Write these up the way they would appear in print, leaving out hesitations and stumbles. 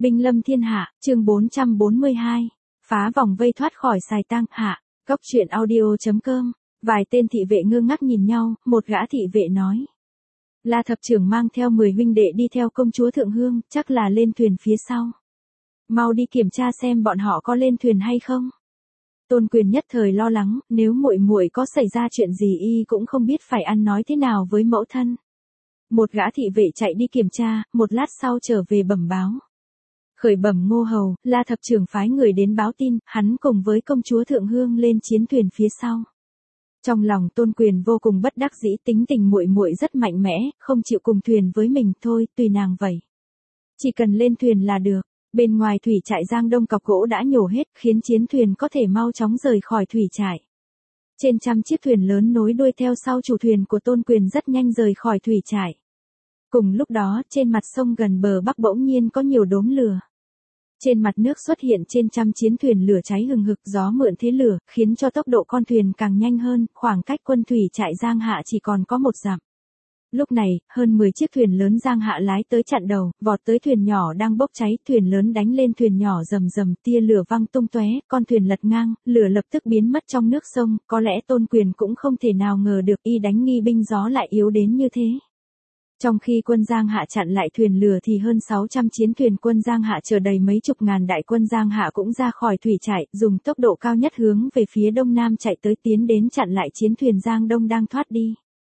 Binh lâm thiên hạ, chương 442. Phá vòng vây thoát khỏi xài tang hạ. Cóc truyện audio.com. Vài tên thị vệ ngơ ngác nhìn nhau, một gã thị vệ nói. La thập trưởng mang theo 10 huynh đệ đi theo công chúa Thượng Hương, chắc là lên thuyền phía sau. Mau đi kiểm tra xem bọn họ có lên thuyền hay không. Tôn Quyền nhất thời lo lắng, nếu muội muội có xảy ra chuyện gì y cũng không biết phải ăn nói thế nào với mẫu thân. Một gã thị vệ chạy đi kiểm tra, một lát sau trở về bẩm báo. Khởi bẩm Ngô Hầu, La thập trưởng phái người đến báo tin, hắn cùng với công chúa Thượng Hương lên chiến thuyền phía sau. Trong lòng Tôn Quyền vô cùng bất đắc dĩ, tính tình muội muội rất mạnh mẽ, không chịu cùng thuyền với mình, thôi, tùy nàng vậy. Chỉ cần lên thuyền là được. Bên ngoài thủy trại Giang Đông cọc gỗ đã nhổ hết, khiến chiến thuyền có thể mau chóng rời khỏi thủy trại. Trên trăm chiếc thuyền lớn nối đuôi theo sau chủ thuyền của Tôn Quyền rất nhanh rời khỏi thủy trại. Cùng lúc đó, trên mặt sông gần bờ bắc bỗng nhiên có nhiều đốm lửa. Trên mặt nước xuất hiện trên trăm chiến thuyền lửa cháy hừng hực, gió mượn thế lửa, khiến cho tốc độ con thuyền càng nhanh hơn, khoảng cách quân thủy trại Giang Hạ chỉ còn có 1 dặm. Lúc này, hơn 10 chiếc thuyền lớn Giang Hạ lái tới chặn đầu, vọt tới thuyền nhỏ đang bốc cháy, thuyền lớn đánh lên thuyền nhỏ rầm rầm, tia lửa văng tung tóe, con thuyền lật ngang, lửa lập tức biến mất trong nước sông, có lẽ Tôn Quyền cũng không thể nào ngờ được y đánh nghi binh gió lại yếu đến như thế. Trong khi quân Giang Hạ chặn lại thuyền lửa thì hơn 600 chiến thuyền quân Giang Hạ chở đầy mấy chục ngàn đại quân Giang Hạ cũng ra khỏi thủy trại, dùng tốc độ cao nhất hướng về phía đông nam chạy tới, tiến đến chặn lại chiến thuyền Giang Đông đang thoát đi.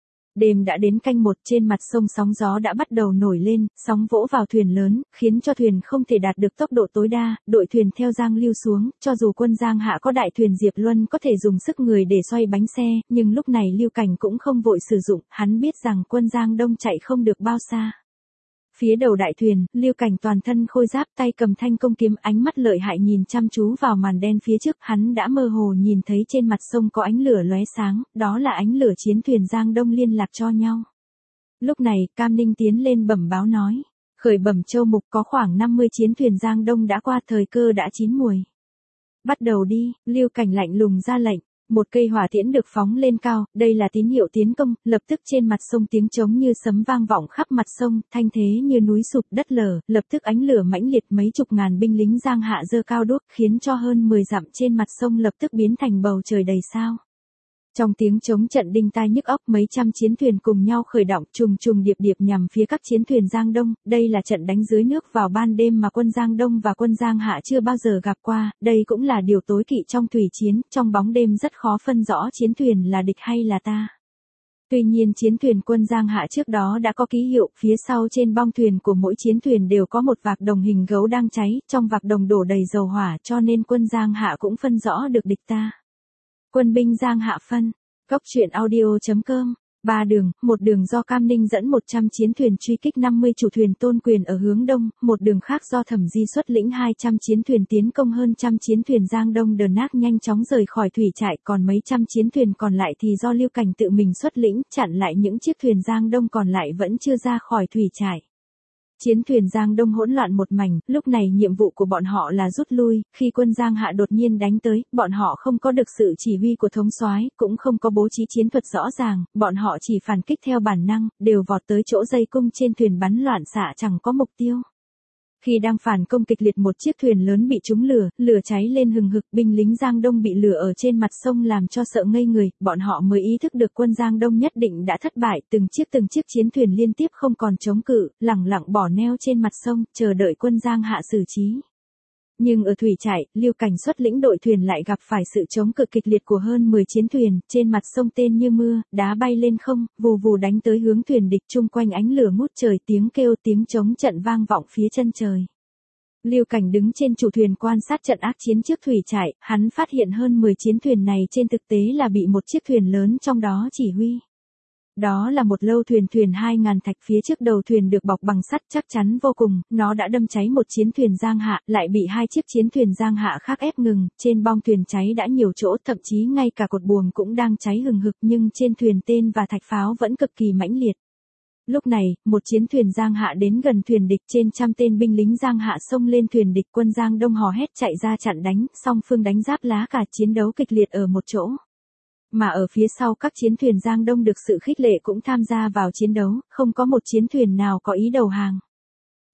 Đêm đã đến canh 1, trên mặt sông sóng gió đã bắt đầu nổi lên, sóng vỗ vào thuyền lớn, khiến cho thuyền không thể đạt được tốc độ tối đa, đội thuyền theo Giang lưu xuống, cho dù quân Giang Hạ có đại thuyền Diệp Luân có thể dùng sức người để xoay bánh xe, nhưng lúc này Lưu Cảnh cũng không vội sử dụng, hắn biết rằng quân Giang Đông chạy không được bao xa. Phía đầu đại thuyền, Lưu Cảnh toàn thân khôi giáp, tay cầm thanh công kiếm, ánh mắt lợi hại nhìn chăm chú vào màn đen phía trước, hắn đã mơ hồ nhìn thấy trên mặt sông có ánh lửa lóe sáng, đó là ánh lửa chiến thuyền Giang Đông liên lạc cho nhau. Lúc này, Cam Ninh tiến lên bẩm báo nói, khởi bẩm Châu Mục, có khoảng 50 chiến thuyền Giang Đông đã qua, thời cơ đã chín muồi. Bắt đầu đi, Lưu Cảnh lạnh lùng ra lệnh. Một cây hỏa tiễn được phóng lên cao, đây là tín hiệu tiến công, lập tức trên mặt sông tiếng trống như sấm vang vọng khắp mặt sông, thanh thế như núi sụp đất lở, lập tức ánh lửa mãnh liệt, mấy chục ngàn binh lính Giang Hạ giơ cao đuốc, khiến cho hơn 10 dặm trên mặt sông lập tức biến thành bầu trời đầy sao. Trong tiếng trống trận đinh tai nhức óc, mấy trăm chiến thuyền cùng nhau khởi động, trùng trùng điệp điệp nhằm phía các chiến thuyền Giang Đông, đây là trận đánh dưới nước vào ban đêm mà quân Giang Đông và quân Giang Hạ chưa bao giờ gặp qua, đây cũng là điều tối kỵ trong thủy chiến, trong bóng đêm rất khó phân rõ chiến thuyền là địch hay là ta. Tuy nhiên chiến thuyền quân Giang Hạ trước đó đã có ký hiệu, phía sau trên bong thuyền của mỗi chiến thuyền đều có một vạc đồng hình gấu đang cháy, trong vạc đồng đổ đầy dầu hỏa, cho nên quân Giang Hạ cũng phân rõ được địch ta. Quân binh Giang Hạ phân. Cóc truyện audio.com. 3 đường, một đường do Cam Ninh dẫn 100 chiến thuyền truy kích 50 chủ thuyền Tôn Quyền ở hướng đông, một đường khác do Thẩm Di xuất lĩnh 200 chiến thuyền tiến công hơn trăm chiến thuyền Giang Đông đờ nát nhanh chóng rời khỏi thủy trại, còn mấy trăm chiến thuyền còn lại thì do Lưu Cảnh tự mình xuất lĩnh, chặn lại những chiếc thuyền Giang Đông còn lại vẫn chưa ra khỏi thủy trại. Chiến thuyền Giang Đông hỗn loạn một mảnh, lúc này nhiệm vụ của bọn họ là rút lui, khi quân Giang Hạ đột nhiên đánh tới, bọn họ không có được sự chỉ huy của thống soái, cũng không có bố trí chiến thuật rõ ràng, bọn họ chỉ phản kích theo bản năng, đều vọt tới chỗ dây cung trên thuyền bắn loạn xạ chẳng có mục tiêu. Khi đang phản công kịch liệt, một chiếc thuyền lớn bị trúng lửa, lửa cháy lên hừng hực, binh lính Giang Đông bị lửa ở trên mặt sông làm cho sợ ngây người, bọn họ mới ý thức được quân Giang Đông nhất định đã thất bại, từng chiếc chiến thuyền liên tiếp không còn chống cự, lẳng lặng bỏ neo trên mặt sông, chờ đợi quân Giang Hạ xử trí. Nhưng ở thủy trại, Lưu Cảnh xuất lĩnh đội thuyền lại gặp phải sự chống cự kịch liệt của hơn 10 chiến thuyền, trên mặt sông tên như mưa, đá bay lên không, vù vù đánh tới hướng thuyền địch, chung quanh ánh lửa ngút trời, tiếng kêu tiếng trống trận vang vọng phía chân trời. Lưu Cảnh đứng trên chủ thuyền quan sát trận ác chiến trước thủy trại, hắn phát hiện hơn 10 chiến thuyền này trên thực tế là bị một chiếc thuyền lớn trong đó chỉ huy. Đó là một lâu thuyền 2.000 thạch, phía trước đầu thuyền được bọc bằng sắt chắc chắn vô cùng, nó đã đâm cháy một chiến thuyền Giang Hạ, lại bị 2 chiếc chiến thuyền Giang Hạ khác ép ngừng, trên bong thuyền cháy đã nhiều chỗ, thậm chí ngay cả cột buồm cũng đang cháy hừng hực, nhưng trên thuyền tên và thạch pháo vẫn cực kỳ mãnh liệt. Lúc này, một chiến thuyền Giang Hạ đến gần thuyền địch, trên trăm tên binh lính Giang Hạ xông lên thuyền địch, quân Giang Đông hò hét chạy ra chặn đánh, song phương đánh giáp lá cả, chiến đấu kịch liệt ở một chỗ. Mà ở phía sau các chiến thuyền Giang Đông được sự khích lệ cũng tham gia vào chiến đấu, không có một chiến thuyền nào có ý đầu hàng.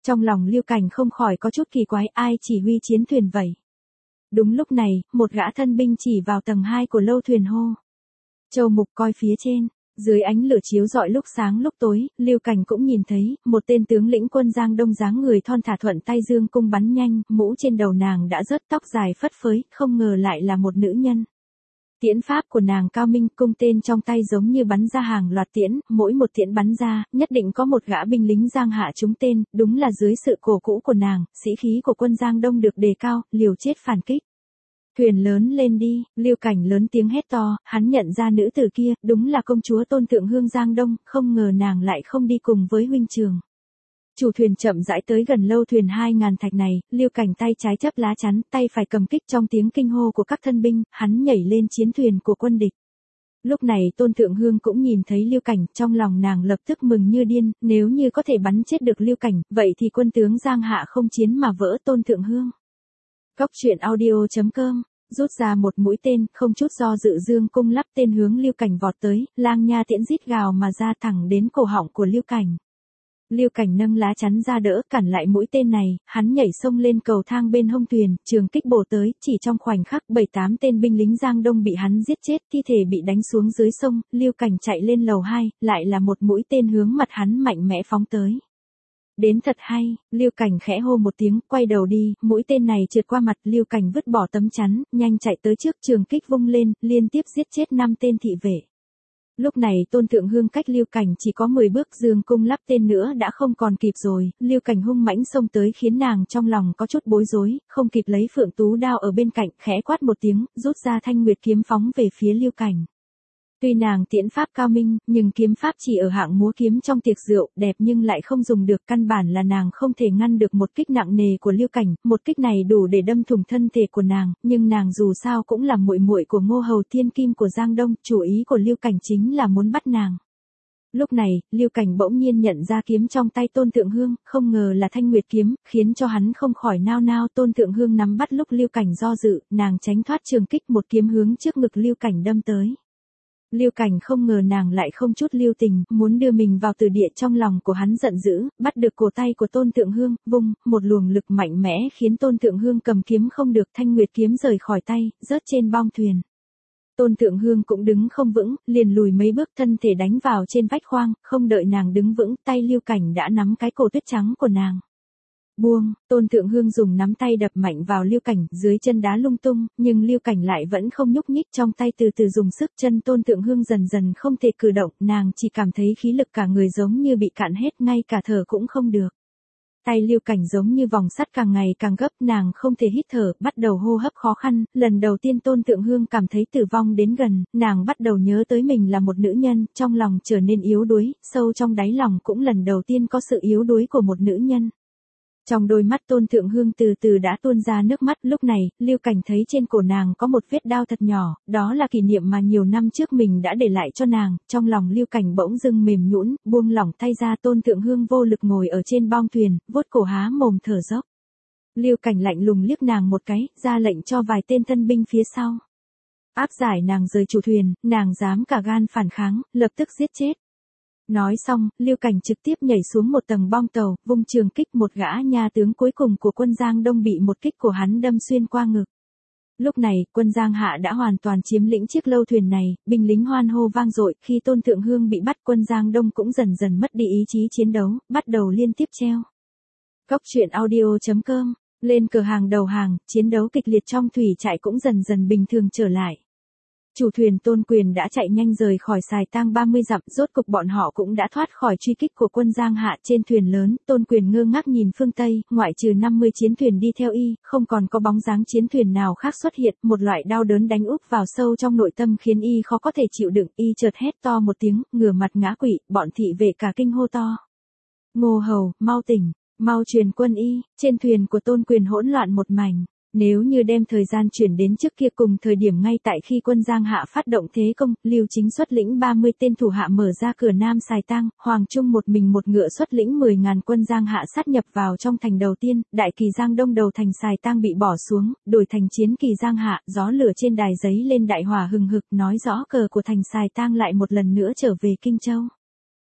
Trong lòng Lưu Cảnh không khỏi có chút kỳ quái, ai chỉ huy chiến thuyền vậy? Đúng lúc này, một gã thân binh chỉ vào tầng 2 của lâu thuyền hô. Châu Mục coi phía trên. Dưới ánh lửa chiếu rọi lúc sáng lúc tối, Lưu Cảnh cũng nhìn thấy, một tên tướng lĩnh quân Giang Đông dáng người thon thả thuận tay dương cung bắn nhanh, mũ trên đầu nàng đã rớt, tóc dài phất phới, không ngờ lại là một nữ nhân. Tiễn pháp của nàng cao minh, cung tên trong tay giống như bắn ra hàng loạt tiễn, mỗi một tiễn bắn ra, nhất định có một gã binh lính Giang Hạ trúng tên, đúng là dưới sự cổ vũ của nàng, sĩ khí của quân Giang Đông được đề cao, liều chết phản kích. Thuyền lớn lên đi, Lưu Cảnh lớn tiếng hét to, hắn nhận ra nữ tử kia, đúng là công chúa Tôn Thượng Hương Giang Đông, không ngờ nàng lại không đi cùng với huynh trường. Chủ thuyền chậm rãi tới gần lâu thuyền 2000 thạch này, Lưu Cảnh tay trái chấp lá chắn, tay phải cầm kích, trong tiếng kinh hô của các thân binh, hắn nhảy lên chiến thuyền của quân địch. Lúc này Tôn Thượng Hương cũng nhìn thấy Lưu Cảnh, trong lòng nàng lập tức mừng như điên, nếu như có thể bắn chết được Lưu Cảnh, vậy thì quân tướng Giang Hạ không chiến mà vỡ Tôn Thượng Hương. Cóc truyện audio.com, rút ra một mũi tên, không chút do dự dương cung lắp tên hướng Lưu Cảnh vọt tới, lang nha tiễn rít gào mà ra thẳng đến cổ họng của Lưu Cảnh. Lưu Cảnh nâng lá chắn ra đỡ, cản lại mũi tên này, hắn nhảy xông lên cầu thang bên hông thuyền, trường kích bổ tới, chỉ trong khoảnh khắc 7-8 tên binh lính Giang Đông bị hắn giết chết, thi thể bị đánh xuống dưới sông, Lưu Cảnh chạy lên lầu 2, lại là một mũi tên hướng mặt hắn mạnh mẽ phóng tới. Đến thật hay, Lưu Cảnh khẽ hô một tiếng, quay đầu đi, mũi tên này trượt qua mặt, Lưu Cảnh vứt bỏ tấm chắn, nhanh chạy tới trước, trường kích vung lên, liên tiếp giết chết 5 tên thị vệ. Lúc này Tôn Thượng Hương cách Lưu Cảnh chỉ có 10 bước, dương cung lắp tên nữa đã không còn kịp rồi, Lưu Cảnh hung mãnh xông tới khiến nàng trong lòng có chút bối rối, không kịp lấy phượng tú đao ở bên cạnh, khẽ quát một tiếng, rút ra thanh nguyệt kiếm phóng về phía Lưu Cảnh. Tuy nàng tiễn pháp cao minh, nhưng kiếm pháp chỉ ở hạng múa kiếm trong tiệc rượu, đẹp nhưng lại không dùng được, căn bản là nàng không thể ngăn được một kích nặng nề của Lưu Cảnh, một kích này đủ để đâm thủng thân thể của nàng, nhưng nàng dù sao cũng là muội muội của Ngô Hầu Thiên Kim của Giang Đông, chủ ý của Lưu Cảnh chính là muốn bắt nàng. Lúc này, Lưu Cảnh bỗng nhiên nhận ra kiếm trong tay Tôn Thượng Hương, không ngờ là thanh nguyệt kiếm, khiến cho hắn không khỏi nao nao. Tôn Thượng Hương nắm bắt lúc Lưu Cảnh do dự, nàng tránh thoát trường kích, một kiếm hướng trước ngực Lưu Cảnh đâm tới. Lưu Cảnh không ngờ nàng lại không chút lưu tình, muốn đưa mình vào tử địa, trong lòng của hắn giận dữ, bắt được cổ tay của Tôn Thượng Hương, vung, một luồng lực mạnh mẽ khiến Tôn Thượng Hương cầm kiếm không được, thanh nguyệt kiếm rời khỏi tay, rớt trên bong thuyền. Tôn Thượng Hương cũng đứng không vững, liền lùi mấy bước, thân thể đánh vào trên vách khoang, không đợi nàng đứng vững, tay Lưu Cảnh đã nắm cái cổ tuyết trắng của nàng. Buông, Tôn Thượng Hương dùng nắm tay đập mạnh vào Lưu Cảnh, dưới chân đá lung tung, nhưng Lưu Cảnh lại vẫn không nhúc nhích, trong tay từ từ dùng sức, chân Tôn Thượng Hương dần dần không thể cử động, nàng chỉ cảm thấy khí lực cả người giống như bị cạn hết, ngay cả thở cũng không được. Tay Lưu Cảnh giống như vòng sắt càng ngày càng gấp, nàng không thể hít thở, bắt đầu hô hấp khó khăn, lần đầu tiên Tôn Thượng Hương cảm thấy tử vong đến gần, nàng bắt đầu nhớ tới mình là một nữ nhân, trong lòng trở nên yếu đuối, sâu trong đáy lòng cũng lần đầu tiên có sự yếu đuối của một nữ nhân. Trong đôi mắt Tôn Thượng Hương từ từ đã tuôn ra nước mắt, lúc này, Lưu Cảnh thấy trên cổ nàng có một vết đao thật nhỏ, đó là kỷ niệm mà nhiều năm trước mình đã để lại cho nàng, trong lòng Lưu Cảnh bỗng dưng mềm nhũn, buông lỏng tay ra. Tôn Thượng Hương vô lực ngồi ở trên bong thuyền, vuốt cổ há mồm thở dốc. Lưu Cảnh lạnh lùng liếc nàng một cái, ra lệnh cho vài tên thân binh phía sau áp giải nàng rời chủ thuyền, nàng dám cả gan phản kháng, lập tức giết chết. Nói xong, Lưu Cảnh trực tiếp nhảy xuống một tầng bong tàu, vung trường kích, một gã nha tướng cuối cùng của quân Giang Đông bị một kích của hắn đâm xuyên qua ngực. Lúc này, quân Giang Hạ đã hoàn toàn chiếm lĩnh chiếc lâu thuyền này, binh lính hoan hô vang dội, khi Tôn Thượng Hương bị bắt, quân Giang Đông cũng dần dần mất đi ý chí chiến đấu, bắt đầu liên tiếp treo. Cóc truyện audio.com, lên cửa hàng đầu hàng, chiến đấu kịch liệt trong thủy trại cũng dần dần bình thường trở lại. Chủ thuyền Tôn Quyền đã chạy nhanh rời khỏi Sài Tang 30 dặm, rốt cục bọn họ cũng đã thoát khỏi truy kích của quân Giang Hạ. Trên thuyền lớn, Tôn Quyền ngơ ngác nhìn phương Tây, ngoại trừ 50 chiến thuyền đi theo y, không còn có bóng dáng chiến thuyền nào khác xuất hiện, một loại đau đớn đánh úp vào sâu trong nội tâm khiến y khó có thể chịu đựng, y chợt hét to một tiếng, ngửa mặt ngã quỵ, bọn thị vệ cả kinh hô to. Ngô Hầu, mau tỉnh, mau truyền quân y. Trên thuyền của Tôn Quyền hỗn loạn một mảnh. Nếu như đem thời gian chuyển đến trước kia, cùng thời điểm ngay tại khi quân Giang Hạ phát động thế công, Lưu Chính xuất lĩnh 30 tên thủ hạ mở ra cửa Nam Sài Tang, Hoàng Trung một mình một ngựa xuất lĩnh 10.000 quân Giang Hạ sát nhập vào trong thành đầu tiên, đại kỳ Giang Đông đầu thành Sài Tang bị bỏ xuống, đổi thành chiến kỳ Giang Hạ, gió lửa trên đài giấy lên đại hỏa hừng hực, nói rõ cờ của thành Sài Tang lại một lần nữa trở về Kinh Châu.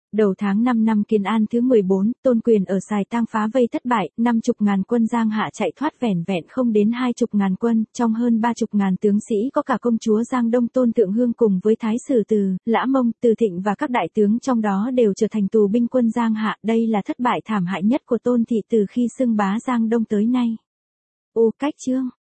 Đầu tháng 5 năm Kiến An thứ 14, Tôn Quyền ở Sài Tang phá vây thất bại, 50.000 quân Giang Hạ chạy thoát vẻn vẹn không đến 20.000 quân, trong hơn 30.000 tướng sĩ có cả công chúa Giang Đông Tôn Thượng Hương cùng với Thái sử Từ, Lã Mông, Từ Thịnh và các đại tướng trong đó đều trở thành tù binh quân Giang Hạ. Đây là thất bại thảm hại nhất của Tôn Thị từ khi xưng bá Giang Đông tới nay. Cách chương